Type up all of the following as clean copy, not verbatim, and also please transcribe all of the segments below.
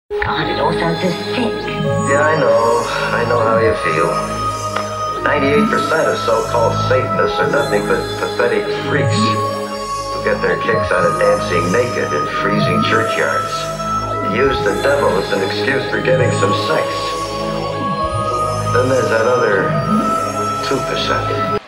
God, it all sounds so sick. Yeah, I know how you feel. 98% of so-called Satanists are nothing but pathetic freaks who get their kicks out of dancing naked in freezing churchyards. They use the devil as an excuse for getting some sex. Then there's that other 2%.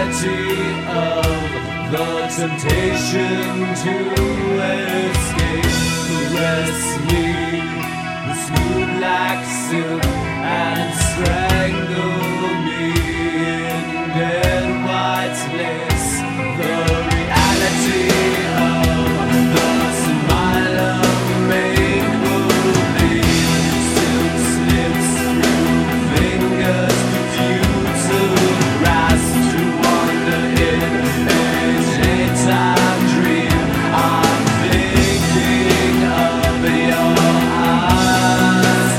The temptation to escape, caress me with smooth like silk and strangle me in dead white lace. The reality of the smile of make-believe still slips through fingers due to grasp to wander in. Time dream, I'm thinking of your eyes.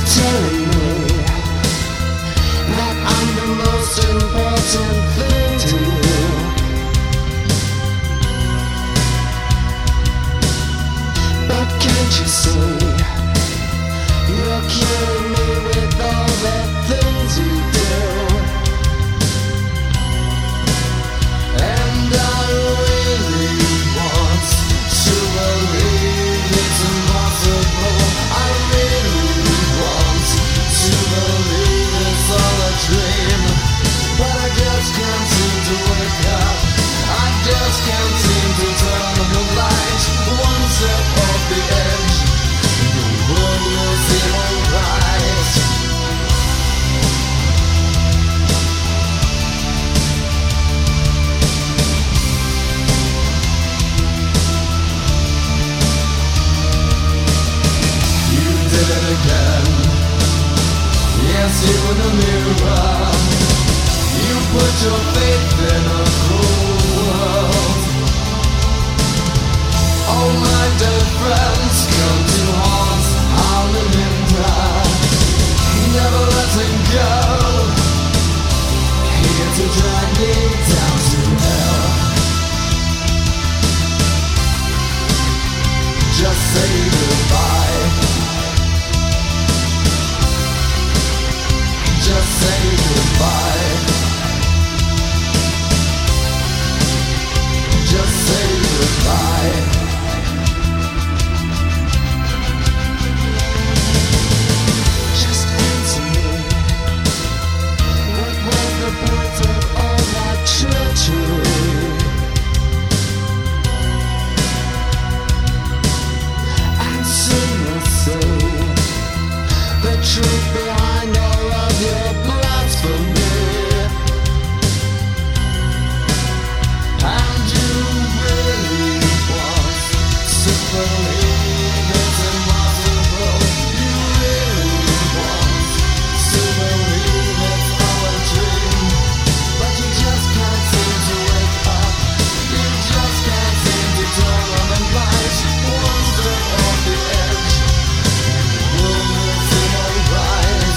telling me that I'm the most important thing to you. But can't you see, you're killing me with all the things you do. And I really want to believe it's impossible. I really want to believe it's all a dream. But I just can't seem to wake up. I just can't seem to turn on the light. One step off the edge, the world will seem alright. You did it again. Yes, you in the mirror. You put your faith in a cruel world. All my dead friends come to haunt, howling in dark, never letting go. Here to drag me down to hell. Just say goodbye. Just say goodbye. Just say goodbye. Just answer me. What was the point of all that treachery? And soon you'll see the truth behind all of your blasphemy. And you really want to believe it's impossible. You really want to believe it's all a dream. But you just can't seem to wake up. You just can't seem to turn on the light. One step off the edge, the world will seem alright.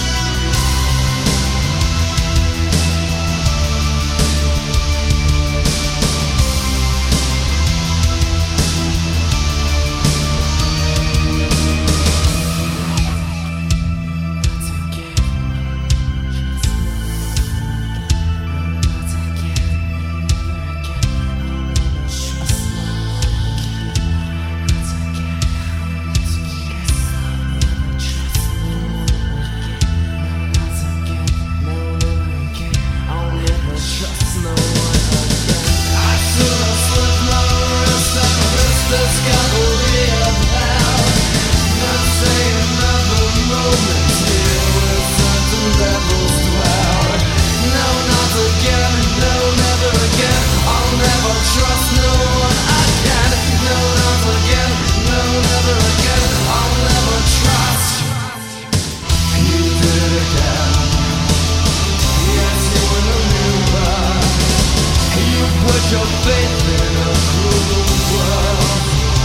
Your faith in a cruel world.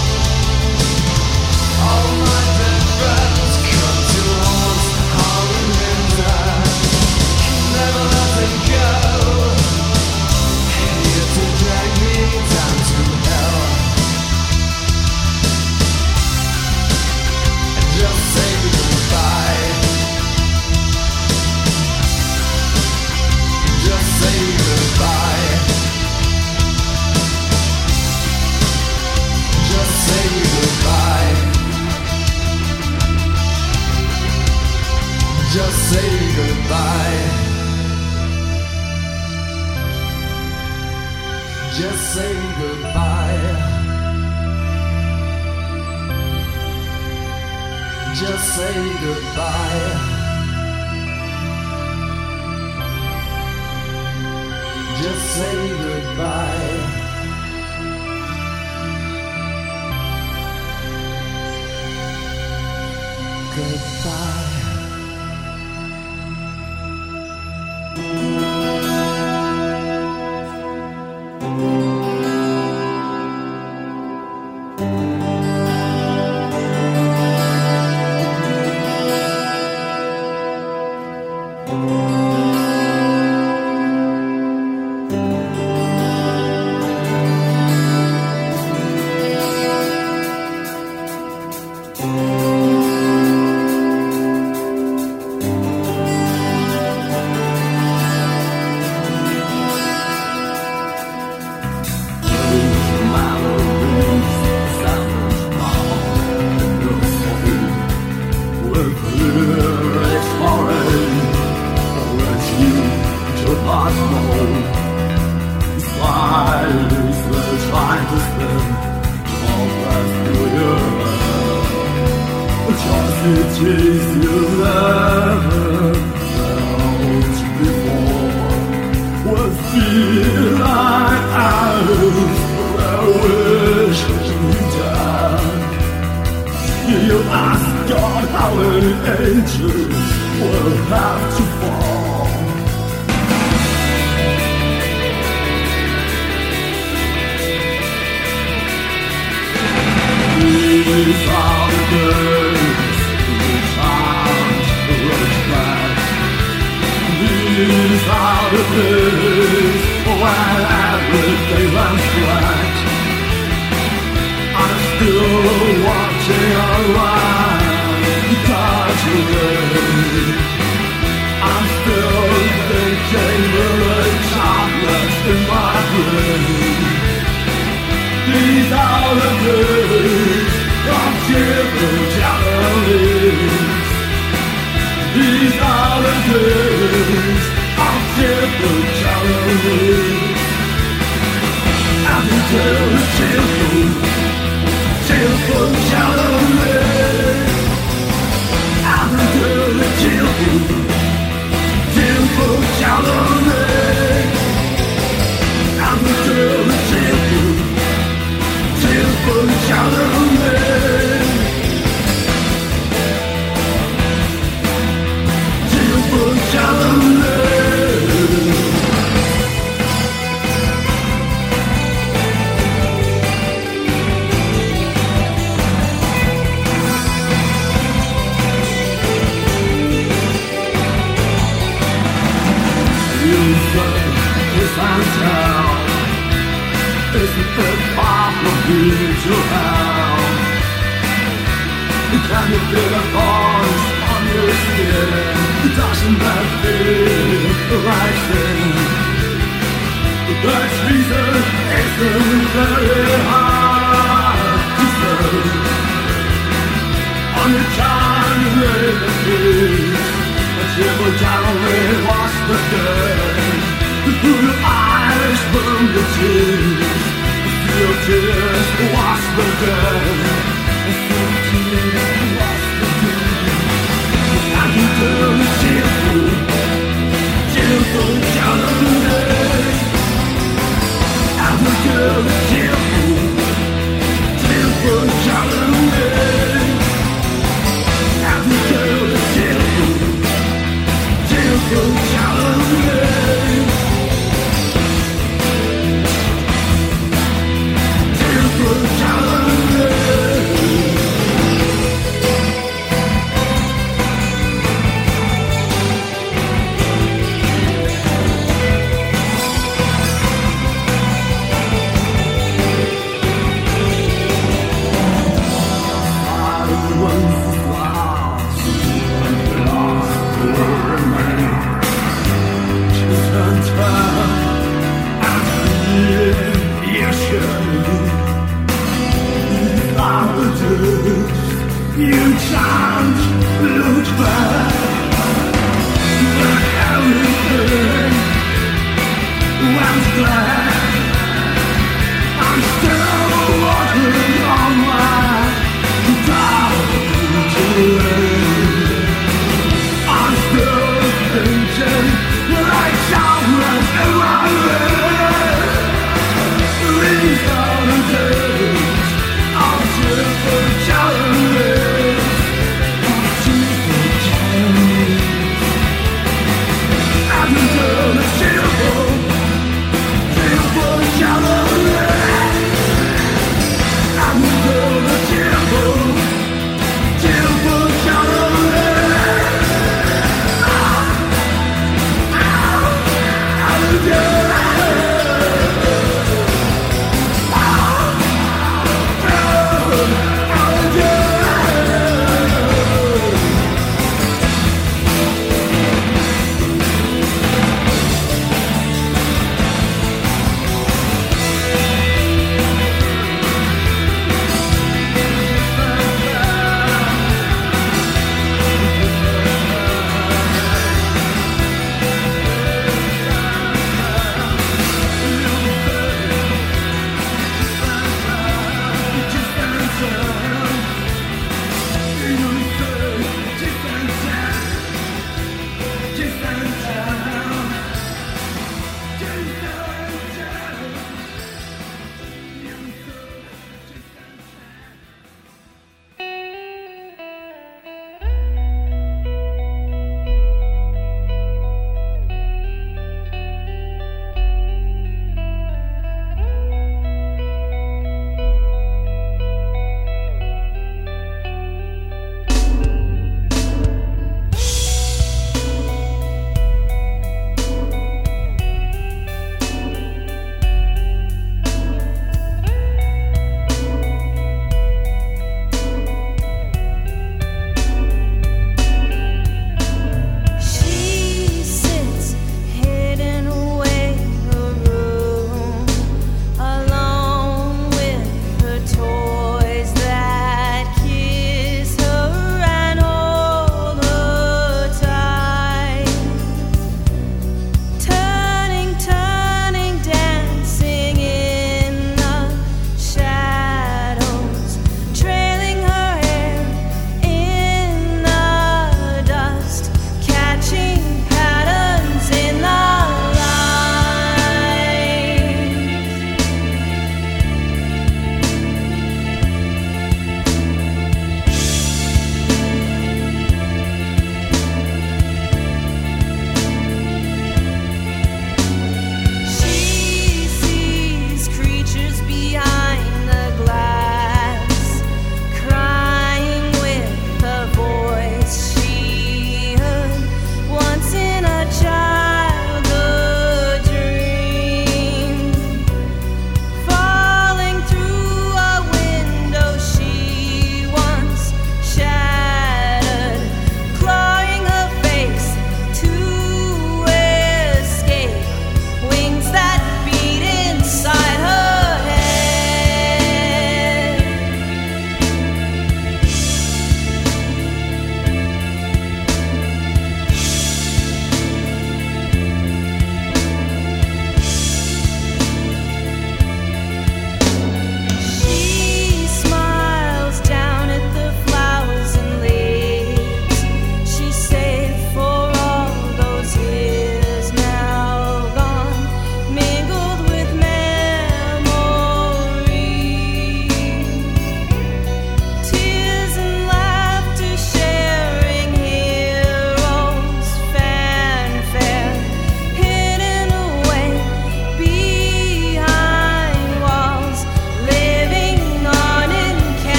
All my dead friends come to haunt, howling in dark, never letting go. Here to drag me down to hell. And just say goodbye. Just say goodbye. Just say goodbye. Just say goodbye. Just say goodbye. Just say goodbye. Just say goodbye. Goodbye. You ask God how many angels will have to fall. These are the days we can't rush back. These are the days when everything runs black. I'm still watching around, touch away. I'm still thinking the chocolates in my brain. These are the days of different calories. These are the days of different calories. I can tell the children. Tearful calories. I can tell the children. Tearful calories. I can tell the children. Tearful calories. Tearful calories. Isn't it far from here to hell? Can you feel the thorns on your skin? Doesn't that feel like sin? The reason isn't very hard to say. On your time you live in peace, but you will generally watch the day. Through your eyes from the tears, your tears wash the day. Your tears wash the day. I can tell the tearful calories. I can tell the tearful calories. I can tell the tearful calories. You can't look back. But everything went black. I'm still walking on my down to lane. I'm still thinking like someone in my way. These are the days of different challenges.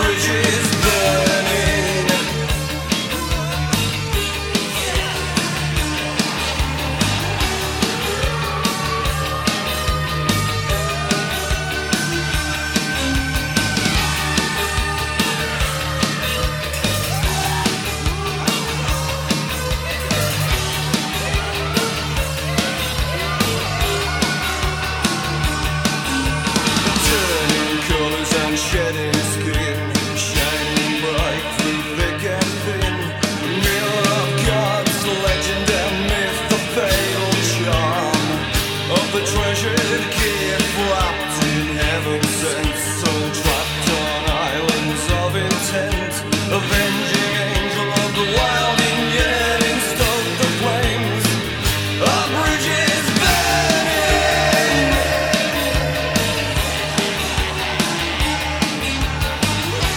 bridges burning. Turning colors and shedding skin, shining bright through thick and thin. Mirror of God's legend and myth, the fatal charm of the treasured gift, wrapped in heaven sent, so trapped on islands of intent. Avenging angel of the wild, and yet in stoke the flames. A bridge is burning.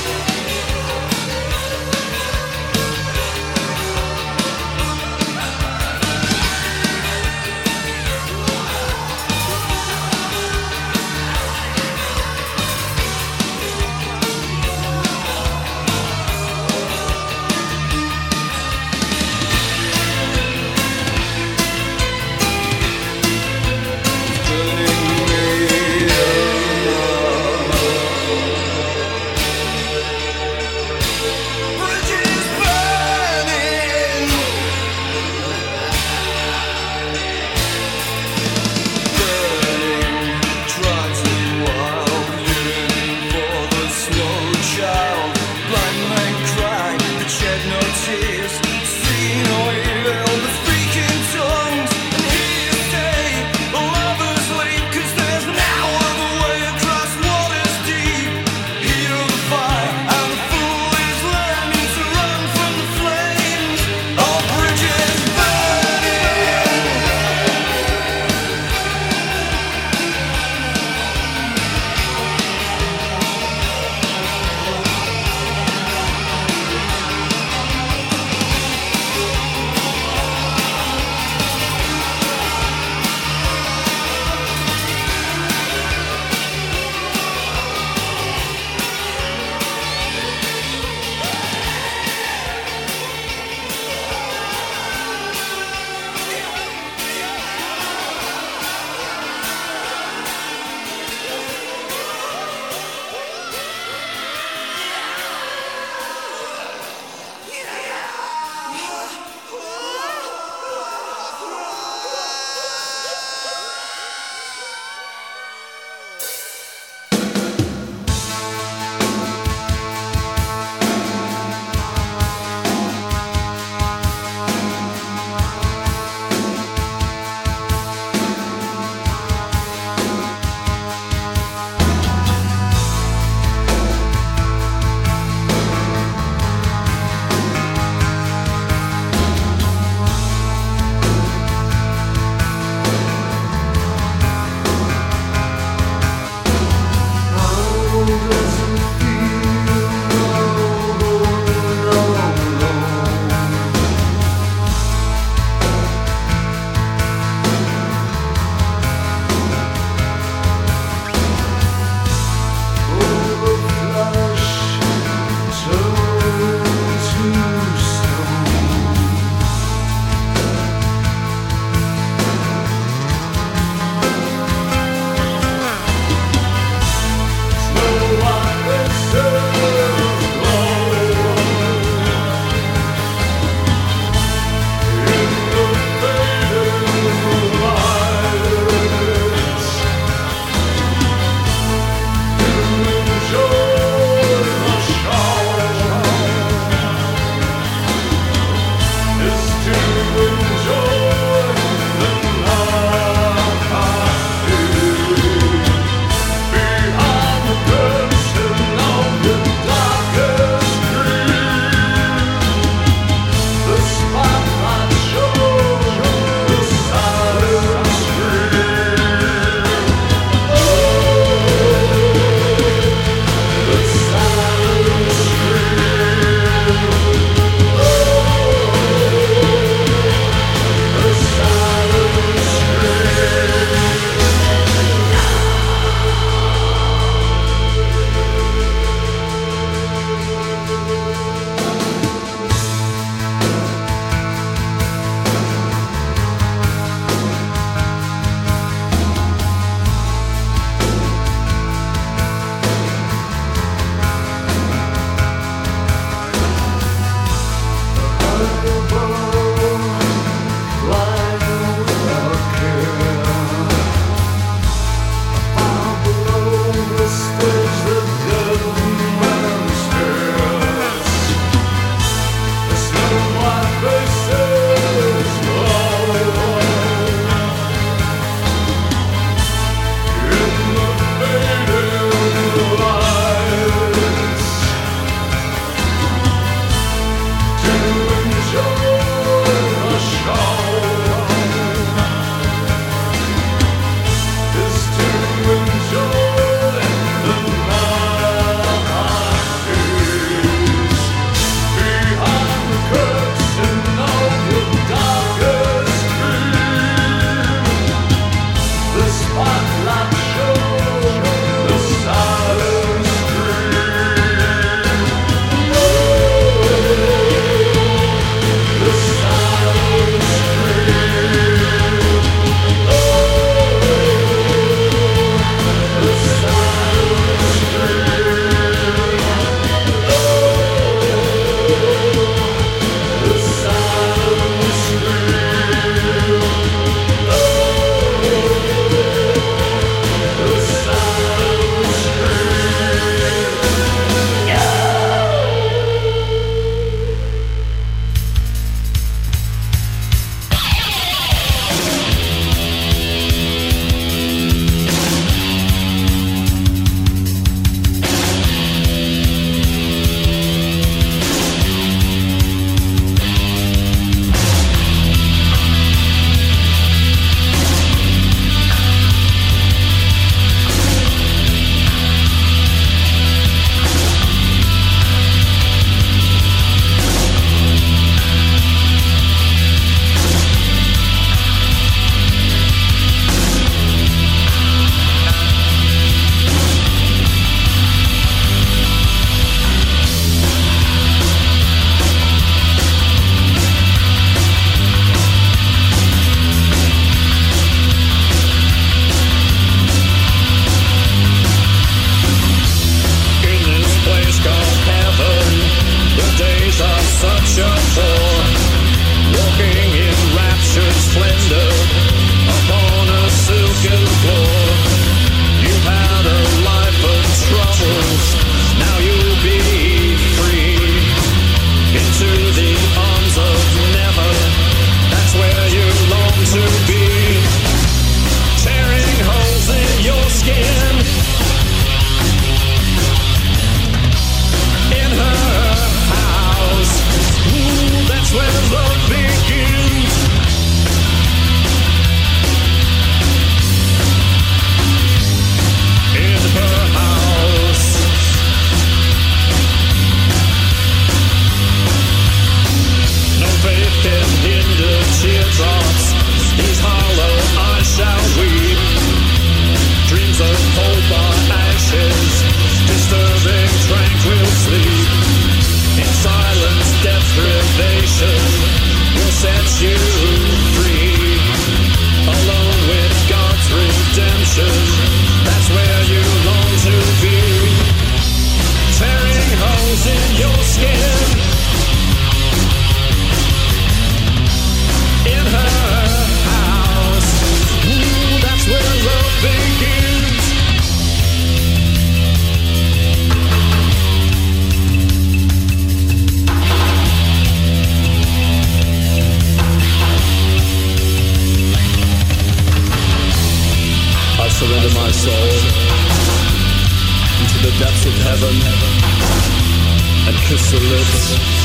gates of heaven and kiss the lips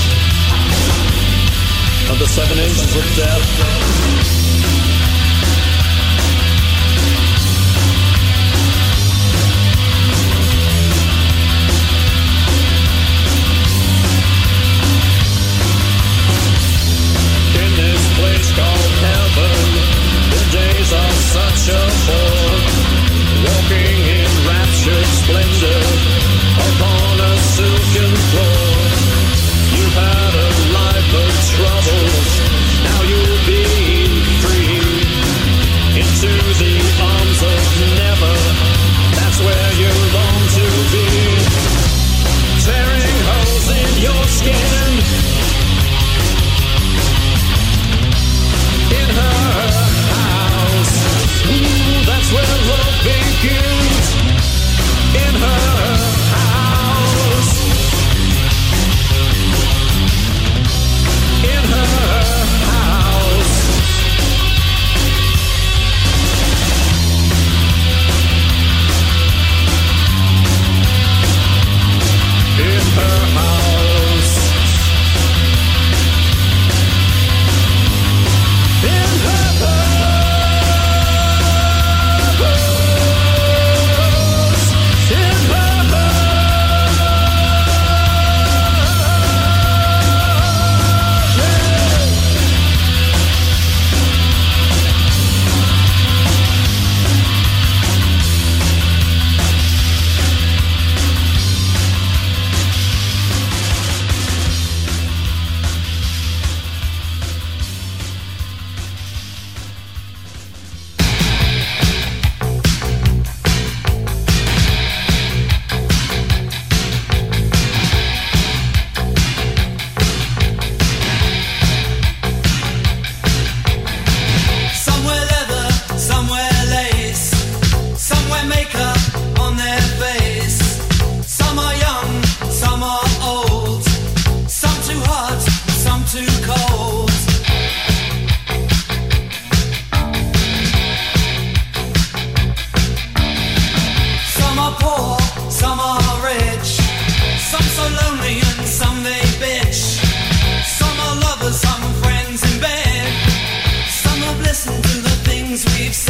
of the 7 angels of death. Place called heaven, the days are such a bore, walking in raptured splendor upon a silken floor. You've had a life of troubles, now you'll be free, into the arms of never, that's where you long to be. Tearing holes in your skin, in her house, ooh, that's where love begins. In her house, in her house, in her house, in her we've